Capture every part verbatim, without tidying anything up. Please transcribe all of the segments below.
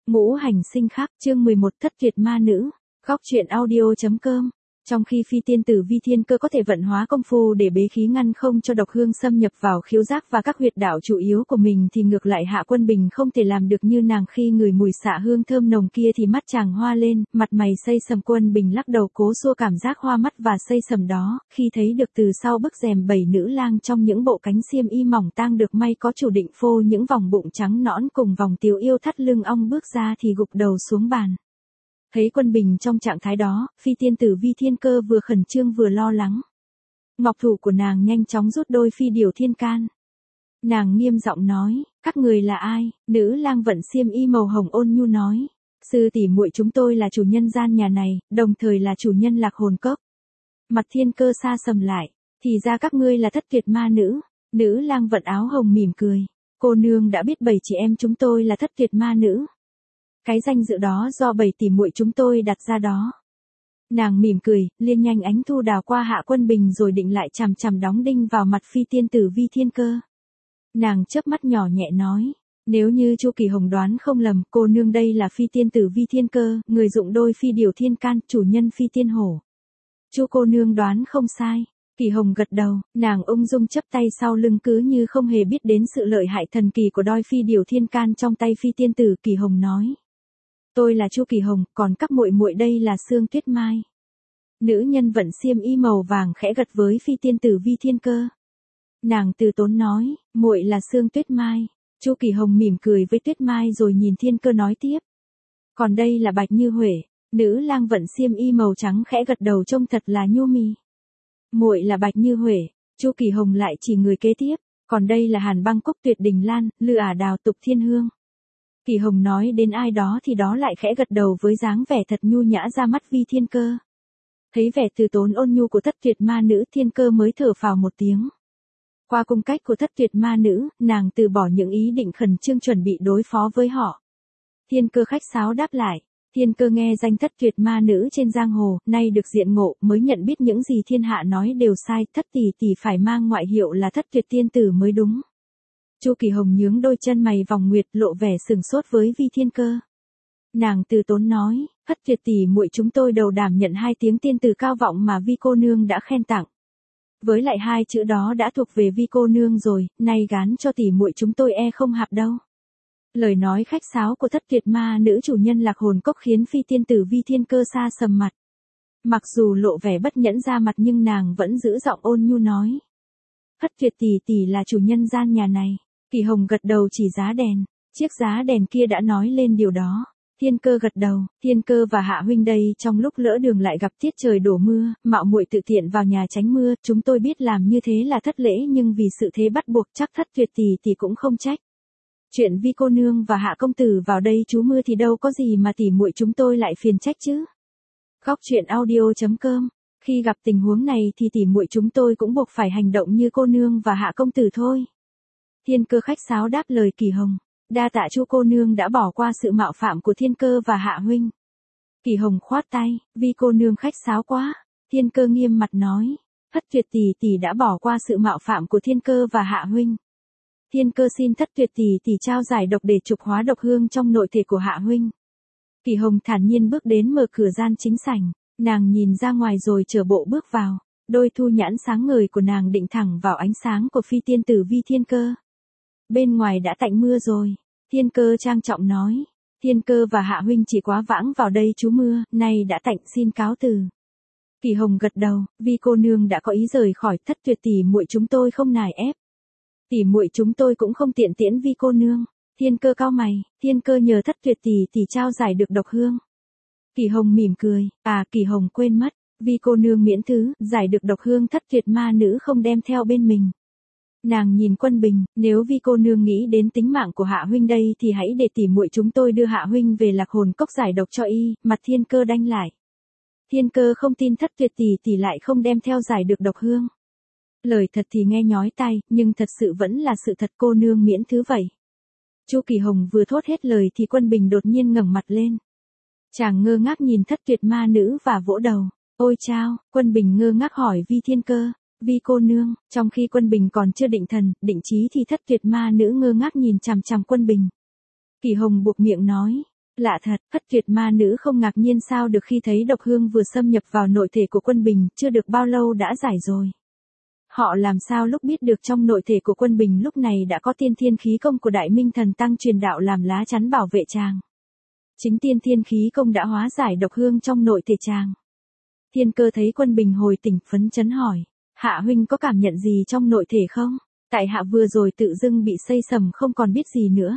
Ngũ hành sinh khắc, chương mười một thất tuyệt ma nữ. Góc truyện audio.com. Trong khi phi tiên tử Vi Thiên Cơ có thể vận hóa công phu để bế khí ngăn không cho độc hương xâm nhập vào khiếu giác và các huyệt đạo chủ yếu của mình, thì ngược lại Hạ Quân Bình không thể làm được như nàng. Khi ngửi mùi xạ hương thơm nồng kia thì mắt chàng hoa lên, mặt mày xây sầm. Quân Bình lắc đầu cố xua cảm giác hoa mắt và xây sầm đó, khi thấy được từ sau bức rèm bảy nữ lang trong những bộ cánh xiêm y mỏng tang được may có chủ định phô những vòng bụng trắng nõn cùng vòng tiếu yêu thắt lưng ong bước ra thì gục đầu xuống bàn. Thấy Quân Bình trong trạng thái đó, phi tiên tử Vi Thiên Cơ vừa khẩn trương vừa lo lắng. Ngọc thủ của nàng nhanh chóng rút đôi phi điểu thiên can. Nàng nghiêm giọng nói, các người là ai? Nữ lang vận xiêm y màu hồng ôn nhu nói, sư tỷ muội chúng tôi là chủ nhân gian nhà này, đồng thời là chủ nhân Lạc Hồn Cốc. Mặt Thiên Cơ xa sầm lại, thì ra các ngươi là thất tuyệt ma nữ. Nữ lang vận áo hồng mỉm cười, cô nương đã biết bảy chị em chúng tôi là thất tuyệt ma nữ. Cái danh dự đó do bảy tỷ muội chúng tôi đặt ra đó. Nàng mỉm cười, liên nhanh ánh thu đào qua Hạ Quân Bình rồi định lại chằm chằm đóng đinh vào mặt phi tiên tử Vi Thiên Cơ. Nàng chớp mắt nhỏ nhẹ nói, nếu như Chu Kỳ Hồng đoán không lầm, cô nương đây là phi tiên tử Vi Thiên Cơ, người dụng đôi phi điểu thiên can, chủ nhân phi tiên hổ. Chu cô nương đoán không sai. Kỳ Hồng gật đầu, nàng ung dung chắp tay sau lưng cứ như không hề biết đến sự lợi hại thần kỳ của đôi phi điểu thiên can trong tay phi tiên tử. Kỳ Hồng nói, tôi là Chu Kỳ Hồng, còn các muội muội đây là Sương Tuyết Mai. Nữ nhân vận xiêm y màu vàng khẽ gật với phi tiên tử Vi Thiên Cơ. Nàng từ tốn nói, muội là Sương Tuyết Mai. Chu Kỳ Hồng mỉm cười với Tuyết Mai rồi nhìn Thiên Cơ nói tiếp, còn đây là Bạch Như Huệ. Nữ lang vận xiêm y màu trắng khẽ gật đầu trông thật là nhu mì. Muội là Bạch Như Huệ. Chu Kỳ Hồng lại chỉ người kế tiếp, còn đây là Hàn Băng Cúc Tuyệt Đình Lan, Lư Ả Đào Tục Thiên Hương. Kỳ Hồng nói đến ai đó thì đó lại khẽ gật đầu với dáng vẻ thật nhu nhã ra mắt Vi Thiên Cơ. Thấy vẻ từ tốn ôn nhu của thất tuyệt ma nữ, Thiên Cơ mới thở phào một tiếng. Qua cung cách của thất tuyệt ma nữ, nàng từ bỏ những ý định khẩn trương chuẩn bị đối phó với họ. Thiên Cơ khách sáo đáp lại, Thiên Cơ nghe danh thất tuyệt ma nữ trên giang hồ, nay được diện ngộ, mới nhận biết những gì thiên hạ nói đều sai, thất tỷ tỷ phải mang ngoại hiệu là thất tuyệt tiên tử mới đúng. Chu Kỳ Hồng nhướng đôi chân mày vòng nguyệt, lộ vẻ sừng sốt với Vi Thiên Cơ. Nàng từ tốn nói, thất tuyệt tỷ muội chúng tôi đầu đảm nhận hai tiếng tiên tử cao vọng mà Vi cô nương đã khen tặng. Với lại hai chữ đó đã thuộc về Vi cô nương rồi, nay gán cho tỷ muội chúng tôi e không hạp đâu. Lời nói khách sáo của thất tuyệt ma nữ chủ nhân Lạc Hồn Cốc khiến phi tiên tử Vi Thiên Cơ xa sầm mặt. Mặc dù lộ vẻ bất nhẫn ra mặt nhưng nàng vẫn giữ giọng ôn nhu nói, thất tuyệt tỷ tỷ là chủ nhân gian nhà này. Kỳ Hồng gật đầu chỉ giá đèn, chiếc giá đèn kia đã nói lên điều đó. Thiên Cơ gật đầu, Thiên Cơ và Hạ huynh đây trong lúc lỡ đường lại gặp tiết trời đổ mưa, mạo muội tự tiện vào nhà tránh mưa, chúng tôi biết làm như thế là thất lễ nhưng vì sự thế bắt buộc chắc thất tuyệt tỷ tỷ cũng không trách. Chuyện Vi cô nương và Hạ công tử vào đây trú mưa thì đâu có gì mà tỷ muội chúng tôi lại phiền trách chứ. Góc truyện audio.com. Khi gặp tình huống này thì tỷ muội chúng tôi cũng buộc phải hành động như cô nương và Hạ công tử thôi. Thiên Cơ khách sáo đáp lời Kỳ Hồng, đa tạ Chu cô nương đã bỏ qua sự mạo phạm của Thiên Cơ và Hạ huynh. Kỳ Hồng khoát tay, Vi cô nương khách sáo quá. Thiên Cơ nghiêm mặt nói, thất tuyệt tỷ tỷ đã bỏ qua sự mạo phạm của Thiên Cơ và Hạ huynh. Thiên Cơ xin thất tuyệt tỷ tỷ trao giải độc để trục hóa độc hương trong nội thể của Hạ huynh. Kỳ Hồng thản nhiên bước đến mở cửa gian chính sảnh, nàng nhìn ra ngoài rồi trở bộ bước vào, đôi thu nhãn sáng ngời của nàng định thẳng vào ánh sáng của phi tiên tử Vi Thiên Cơ. Bên ngoài đã tạnh mưa rồi, Thiên Cơ trang trọng nói, Thiên Cơ và Hạ huynh chỉ quá vãng vào đây trú mưa, nay đã tạnh xin cáo từ. Kỳ Hồng gật đầu, Vi cô nương đã có ý rời khỏi, thất tuyệt tỷ muội chúng tôi không nài ép. Tỷ muội chúng tôi cũng không tiện tiễn Vi cô nương. Thiên Cơ cau mày, Thiên Cơ nhờ thất tuyệt tỷ tỷ trao giải được độc hương. Kỳ Hồng mỉm cười, à Kỳ Hồng quên mất, Vi cô nương miễn thứ, giải được độc hương thất tuyệt ma nữ không đem theo bên mình. Nàng nhìn Quân Bình, nếu Vi cô nương nghĩ đến tính mạng của Hạ huynh đây thì hãy để tỷ muội chúng tôi đưa Hạ huynh về Lạc Hồn Cốc giải độc cho y. Mặt Thiên Cơ đanh lại. Thiên Cơ không tin thất tuyệt tỷ tỷ lại không đem theo giải được độc hương. Lời thật thì nghe nhói tai, nhưng thật sự vẫn là sự thật, cô nương miễn thứ vậy. Chu Kỳ Hồng vừa thốt hết lời thì Quân Bình đột nhiên ngẩng mặt lên. Chàng ngơ ngác nhìn thất tuyệt ma nữ và vỗ đầu. Ôi chao, Quân Bình ngơ ngác hỏi Vi Thiên Cơ, Vi cô nương. Trong khi Quân Bình còn chưa định thần, định trí thì thất tuyệt ma nữ ngơ ngác nhìn chằm chằm Quân Bình. Kỳ Hồng buộc miệng nói, Lạ thật, thất tuyệt ma nữ không ngạc nhiên sao được khi thấy độc hương vừa xâm nhập vào nội thể của Quân Bình, chưa được bao lâu đã giải rồi. Họ làm sao lúc biết được trong nội thể của Quân Bình lúc này đã có tiên thiên khí công của Đại Minh Thần Tăng truyền đạo làm lá chắn bảo vệ chàng. Chính tiên thiên khí công đã hóa giải độc hương trong nội thể chàng. Thiên Cơ thấy Quân Bình hồi tỉnh phấn chấn hỏi, Hạ huynh có cảm nhận gì trong nội thể không? Tại hạ vừa rồi tự dưng bị xây sầm không còn biết gì nữa.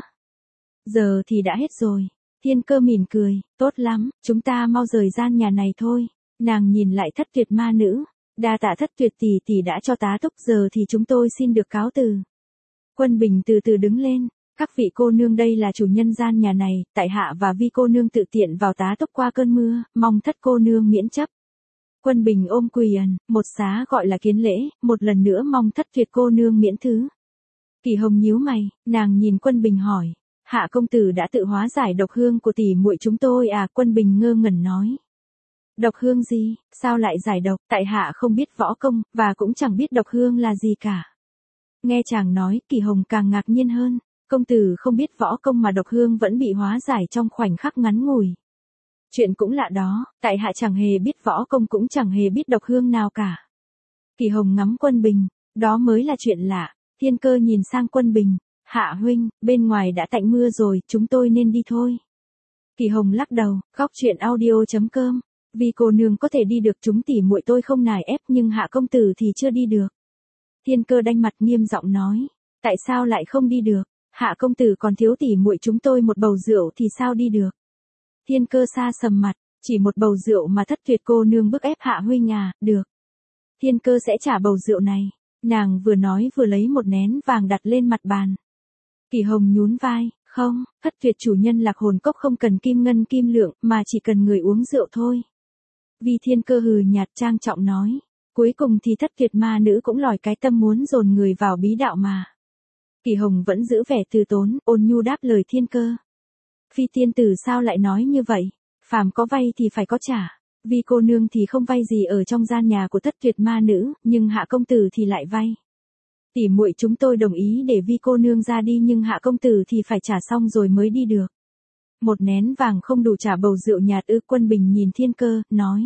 Giờ thì đã hết rồi. Thiên Cơ mỉm cười, tốt lắm, chúng ta mau rời gian nhà này thôi. Nàng nhìn lại thất tuyệt ma nữ, đa tạ thất tuyệt tỷ tỷ đã cho tá túc, giờ thì chúng tôi xin được cáo từ. Quân Bình từ từ đứng lên, các vị cô nương đây là chủ nhân gian nhà này, tại hạ và Vi cô nương tự tiện vào tá túc qua cơn mưa, mong thất cô nương miễn chấp. Quân Bình ôm quyền, một xá gọi là kiến lễ, một lần nữa mong thất tuyệt cô nương miễn thứ. Kỳ Hồng nhíu mày, nàng nhìn Quân Bình hỏi, Hạ công tử đã tự hóa giải độc hương của tỷ muội chúng tôi à? Quân Bình ngơ ngẩn nói. Độc hương gì, sao lại giải độc? Tại hạ không biết võ công, và cũng chẳng biết độc hương là gì cả. Nghe chàng nói, Kỳ Hồng càng ngạc nhiên hơn, công tử không biết võ công mà độc hương vẫn bị hóa giải trong khoảnh khắc ngắn ngủi. Chuyện cũng lạ đó, tại hạ chẳng hề biết võ công cũng chẳng hề biết độc hương nào cả. Kỳ Hồng ngắm Quân Bình, đó mới là chuyện lạ. Thiên Cơ nhìn sang Quân Bình, Hạ huynh, bên ngoài đã tạnh mưa rồi, chúng tôi nên đi thôi. Kỳ Hồng lắc đầu, góc truyện audio chấm com, vì cô nương có thể đi được chúng tỉ muội tôi không nài ép nhưng Hạ công tử thì chưa đi được. Thiên Cơ đanh mặt nghiêm giọng nói, tại sao lại không đi được? Hạ công tử còn thiếu tỉ muội chúng tôi một bầu rượu thì sao đi được? Thiên Cơ xa sầm mặt, chỉ một bầu rượu mà thất tuyệt cô nương bức ép Hạ huynh à? Được. Thiên Cơ sẽ trả bầu rượu này. Nàng vừa nói vừa lấy một nén vàng đặt lên mặt bàn. Kỳ Hồng nhún vai, không, thất tuyệt chủ nhân Lạc Hồn Cốc không cần kim ngân kim lượng mà chỉ cần người uống rượu thôi. Vi Thiên Cơ hừ nhạt trang trọng nói, cuối cùng thì thất tuyệt ma nữ cũng lòi cái tâm muốn dồn người vào bí đạo mà. Kỳ Hồng vẫn giữ vẻ từ tốn, ôn nhu đáp lời Thiên Cơ. Phi tiên tử sao lại nói như vậy? Phàm có vay thì phải có trả. Vi cô nương thì không vay gì ở trong gian nhà của thất tuyệt ma nữ, nhưng Hạ công tử thì lại vay. Tỷ muội chúng tôi đồng ý để Vi cô nương ra đi nhưng Hạ công tử thì phải trả xong rồi mới đi được. Một nén vàng không đủ trả bầu rượu nhạt ư? Quân Bình nhìn Thiên Cơ, nói.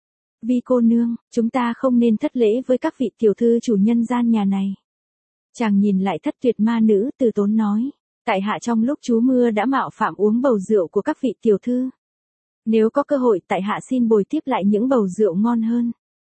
Vi cô nương, chúng ta không nên thất lễ với các vị tiểu thư chủ nhân gian nhà này. Chàng nhìn lại thất tuyệt ma nữ, từ tốn nói. Tại hạ trong lúc trú mưa đã mạo phạm uống bầu rượu của các vị tiểu thư. Nếu có cơ hội tại hạ xin bồi tiếp lại những bầu rượu ngon hơn.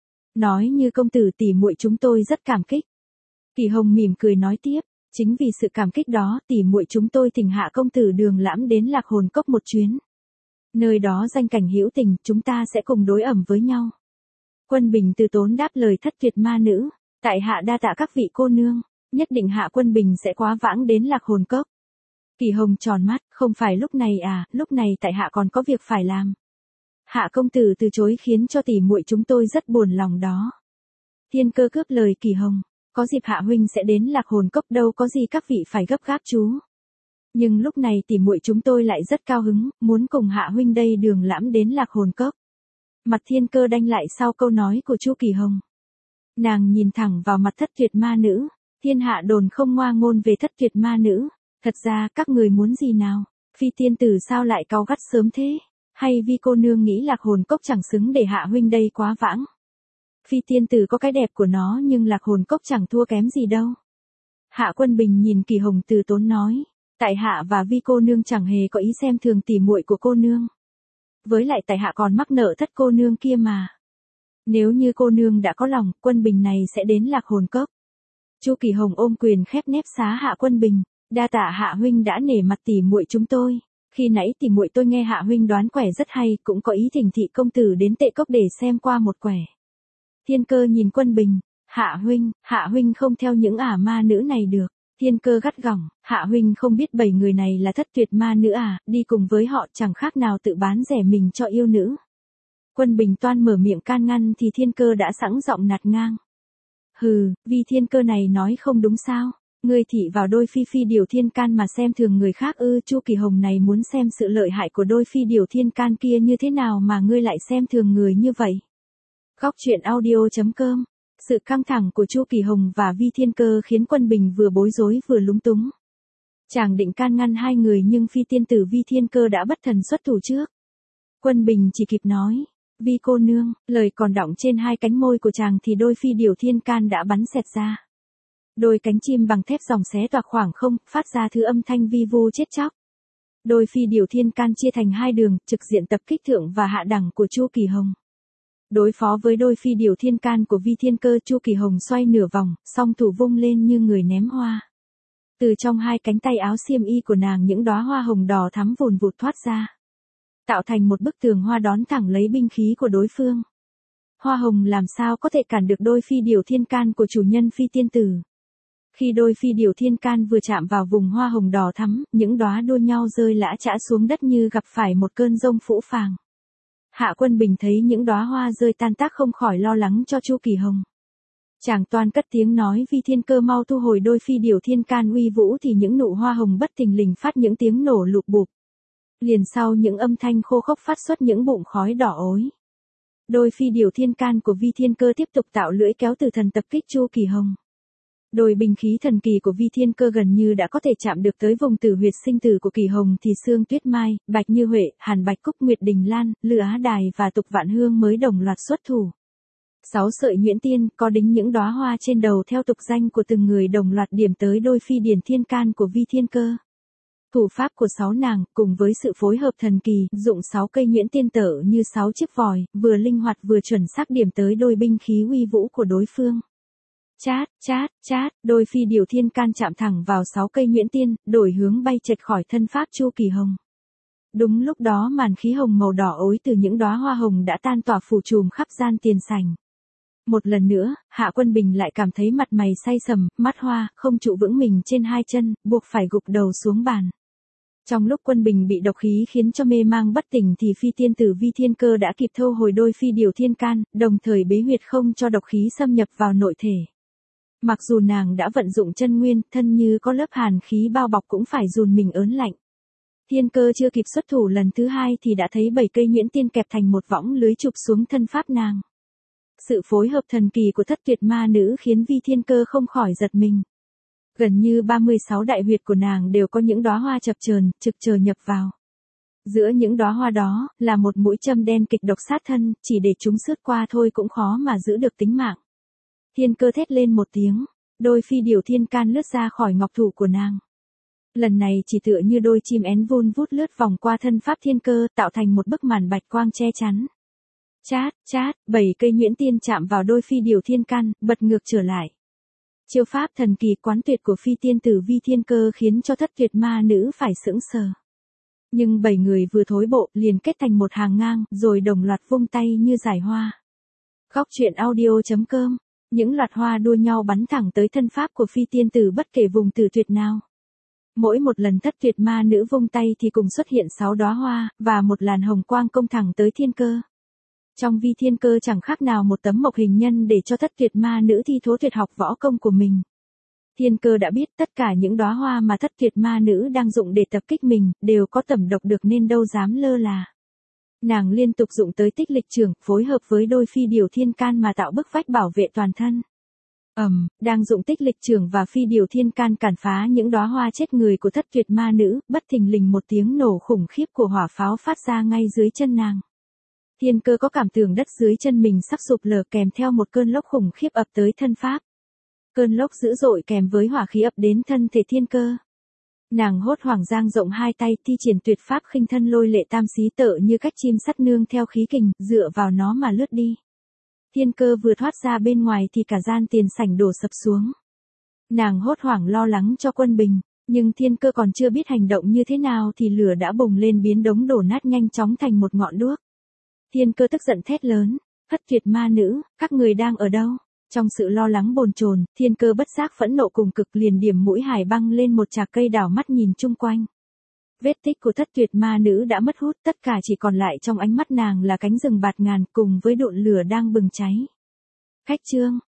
Nói như công tử tỷ muội chúng tôi rất cảm kích. Kỳ Hồng mỉm cười nói tiếp, chính vì sự cảm kích đó tỷ muội chúng tôi thỉnh Hạ công tử đường lãm đến Lạc Hồn Cốc một chuyến. Nơi đó danh cảnh hữu tình, chúng ta sẽ cùng đối ẩm với nhau. Quân Bình từ tốn đáp lời thất tuyệt ma nữ, tại hạ đa tạ các vị cô nương, nhất định Hạ Quân Bình sẽ quá vãng đến Lạc Hồn Cốc. Kỳ Hồng tròn mắt, không phải lúc này à, lúc này tại hạ còn có việc phải làm. Hạ công tử từ chối khiến cho tỷ muội chúng tôi rất buồn lòng đó. Thiên Cơ cướp lời Kỳ Hồng, có dịp Hạ huynh sẽ đến Lạc Hồn Cốc, đâu có gì các vị phải gấp gáp chú. Nhưng lúc này tỷ muội chúng tôi lại rất cao hứng, muốn cùng Hạ huynh đây đường lãm đến Lạc Hồn Cốc. Mặt Thiên Cơ đanh lại sau câu nói của Chu Kỳ Hồng. Nàng nhìn thẳng vào mặt thất tuyệt ma nữ, thiên hạ đồn không ngoa ngôn về thất tuyệt ma nữ. Thật ra các người muốn gì nào? Phi tiên tử sao lại cáu gắt sớm thế? Hay Vi cô nương nghĩ Lạc Hồn Cốc chẳng xứng để Hạ huynh đây quá vãng? Phi tiên tử có cái đẹp của nó nhưng Lạc Hồn Cốc chẳng thua kém gì đâu. Hạ Quân Bình nhìn Kỳ Hồng từ tốn nói, tại hạ và Vi cô nương chẳng hề có ý xem thường tỉ muội của cô nương. Với lại tại hạ còn mắc nợ thất cô nương kia mà. Nếu như cô nương đã có lòng, Quân Bình này sẽ đến Lạc Hồn Cốc. Chu Kỳ Hồng ôm quyền khép nép xá Hạ Quân Bình. Đa tạ Hạ huynh đã nể mặt tỉ muội chúng tôi. Khi nãy tỉ muội tôi nghe Hạ huynh đoán quẻ rất hay, cũng có ý thỉnh thị công tử đến Tệ Cốc để xem qua một quẻ. Thiên Cơ nhìn Quân Bình, Hạ huynh, Hạ huynh không theo những ả ma nữ này được. Thiên Cơ gắt gỏng, Hạ huynh không biết bảy người này là thất tuyệt ma nữ à, đi cùng với họ chẳng khác nào tự bán rẻ mình cho yêu nữ. Quân Bình toan mở miệng can ngăn thì Thiên Cơ đã sẵn giọng nạt ngang. Hừ, vì Thiên Cơ này nói không đúng sao? Ngươi thị vào đôi phi phi điều thiên can mà xem thường người khác ư? Chu Kỳ Hồng này muốn xem sự lợi hại của đôi phi điều thiên can kia như thế nào mà ngươi lại xem thường người như vậy. Góc truyện audio chấm com. Sự căng thẳng của Chu Kỳ Hồng và Vi Thiên Cơ khiến Quân Bình vừa bối rối vừa lúng túng. Chàng định can ngăn hai người nhưng phi tiên tử Vi Thiên Cơ đã bất thần xuất thủ trước. Quân Bình chỉ kịp nói, Vi cô nương, lời còn đọng trên hai cánh môi của chàng thì đôi phi điểu thiên can đã bắn xẹt ra. Đôi cánh chim bằng thép dòng xé toạc khoảng không, phát ra thứ âm thanh vi vu chết chóc. Đôi phi điểu thiên can chia thành hai đường, trực diện tập kích thượng và hạ đẳng của Chu Kỳ Hồng. Đối phó với đôi phi điểu thiên can của Vi Thiên Cơ, Chu Kỳ Hồng xoay nửa vòng, song thủ vung lên như người ném hoa. Từ trong hai cánh tay áo xiêm y của nàng những đóa hoa hồng đỏ thắm vùn vụt thoát ra, tạo thành một bức tường hoa đón thẳng lấy binh khí của đối phương. Hoa hồng làm sao có thể cản được đôi phi điểu thiên can của chủ nhân phi tiên tử. Khi đôi phi điểu thiên can vừa chạm vào vùng hoa hồng đỏ thắm, những đóa đua nhau rơi lã chã xuống đất như gặp phải một cơn giông phũ phàng. Hạ Quân Bình thấy những đóa hoa rơi tan tác không khỏi lo lắng cho Chu Kỳ Hồng. Chàng toan cất tiếng nói Vi Thiên Cơ mau thu hồi đôi phi điểu thiên can uy vũ thì những nụ hoa hồng bất thình lình phát những tiếng nổ lụp bụp. Liền sau những âm thanh khô khốc phát xuất những bụng khói đỏ ối. Đôi phi điểu thiên can của Vi Thiên Cơ tiếp tục tạo lưỡi kéo từ thần tập kích Chu Kỳ Hồng. Đôi binh khí thần kỳ của Vi Thiên Cơ gần như đã có thể chạm được tới vùng tử huyệt sinh tử của Kỳ Hồng thì Sương Tuyết Mai, Bạch Như Huệ, Hàn Bạch Cúc, Nguyệt Đình Lan, Lư Á Đài và Tục Vạn Hương mới đồng loạt xuất thủ. Sáu sợi nhuyễn tiên có đính những đóa hoa trên đầu theo tục danh của từng người đồng loạt điểm tới đôi phi điển thiên can của Vi Thiên Cơ. Thủ pháp của sáu nàng, cùng với sự phối hợp thần kỳ, dụng sáu cây nhuyễn tiên tở như sáu chiếc vòi, vừa linh hoạt vừa chuẩn xác điểm tới đôi binh khí uy vũ của đối phương. Chát, chát, chát, đôi phi điểu thiên can chạm thẳng vào sáu cây nhuyễn tiên, đổi hướng bay chệch khỏi thân pháp Chu Kỳ Hồng. Đúng lúc đó màn khí hồng màu đỏ ối từ những đóa hoa hồng đã tan tỏa phủ trùm khắp gian tiền sảnh. Một lần nữa, Hạ Quân Bình lại cảm thấy mặt mày say sầm, mắt hoa, không trụ vững mình trên hai chân, buộc phải gục đầu xuống bàn. Trong lúc Quân Bình bị độc khí khiến cho mê mang bất tỉnh thì phi tiên tử Vi Thiên Cơ đã kịp thâu hồi đôi phi điểu thiên can, đồng thời bế huyệt không cho độc khí xâm nhập vào nội thể. Mặc dù nàng đã vận dụng chân nguyên, thân như có lớp hàn khí bao bọc cũng phải run mình ớn lạnh. Thiên Cơ chưa kịp xuất thủ lần thứ hai thì đã thấy bảy cây nhuyễn tiên kẹp thành một võng lưới chụp xuống thân pháp nàng. Sự phối hợp thần kỳ của thất tuyệt ma nữ khiến Vi Thiên Cơ không khỏi giật mình. Gần như ba mươi sáu đại huyệt của nàng đều có những đóa hoa chập chờn, trực chờ nhập vào. Giữa những đóa hoa đó, là một mũi châm đen kịch độc sát thân, chỉ để chúng sướt qua thôi cũng khó mà giữ được tính mạng. Thiên Cơ thét lên một tiếng, đôi phi điểu thiên can lướt ra khỏi ngọc thủ của nàng. Lần này chỉ tựa như đôi chim én vun vút lướt vòng qua thân pháp Thiên Cơ, tạo thành một bức màn bạch quang che chắn. Chát, chát, bảy cây nhuyễn tiên chạm vào đôi phi điểu thiên can, bật ngược trở lại. Chiêu pháp thần kỳ quán tuyệt của phi tiên tử Vi Thiên Cơ khiến cho thất tuyệt ma nữ phải sững sờ. Nhưng bảy người vừa thối bộ liền kết thành một hàng ngang, rồi đồng loạt vung tay như giải hoa. Góc truyện audio chấm com, những loạt hoa đua nhau bắn thẳng tới thân pháp của phi tiên tử bất kể vùng tử tuyệt nào. Mỗi một lần thất tuyệt ma nữ vung tay thì cùng xuất hiện sáu đóa hoa, và một làn hồng quang công thẳng tới Thiên Cơ. Trong Vi Thiên Cơ chẳng khác nào một tấm mộc hình nhân để cho thất tuyệt ma nữ thi thố tuyệt học võ công của mình. Thiên Cơ đã biết tất cả những đóa hoa mà thất tuyệt ma nữ đang dụng để tập kích mình, đều có tẩm độc được nên đâu dám lơ là. Nàng liên tục dụng tới tích lịch trưởng, phối hợp với đôi phi điểu thiên can mà tạo bức vách bảo vệ toàn thân. Ầm, um, đang dụng tích lịch trưởng và phi điểu thiên can cản phá những đóa hoa chết người của thất tuyệt ma nữ, bất thình lình một tiếng nổ khủng khiếp của hỏa pháo phát ra ngay dưới chân nàng. Thiên Cơ có cảm tưởng đất dưới chân mình sắp sụp lở kèm theo một cơn lốc khủng khiếp ập tới thân pháp. Cơn lốc dữ dội kèm với hỏa khí ập đến thân thể Thiên Cơ. Nàng hốt hoảng giang rộng hai tay thi triển tuyệt pháp khinh thân lôi lệ tam xí tợ như cách chim sắt nương theo khí kình, dựa vào nó mà lướt đi. Thiên Cơ vừa thoát ra bên ngoài thì cả gian tiền sảnh đổ sập xuống. Nàng hốt hoảng lo lắng cho Quân Bình, nhưng Thiên Cơ còn chưa biết hành động như thế nào thì lửa đã bùng lên biến đống đổ nát nhanh chóng thành một ngọn đuốc. Thiên Cơ tức giận thét lớn, thất tuyệt ma nữ, các người đang ở đâu? Trong sự lo lắng bồn chồn, Thiên Cơ bất giác phẫn nộ cùng cực liền điểm mũi hải băng lên một chạc cây đảo mắt nhìn chung quanh. Vết tích của thất tuyệt ma nữ đã mất hút, tất cả chỉ còn lại trong ánh mắt nàng là cánh rừng bạt ngàn cùng với đụn lửa đang bừng cháy. Khách trương,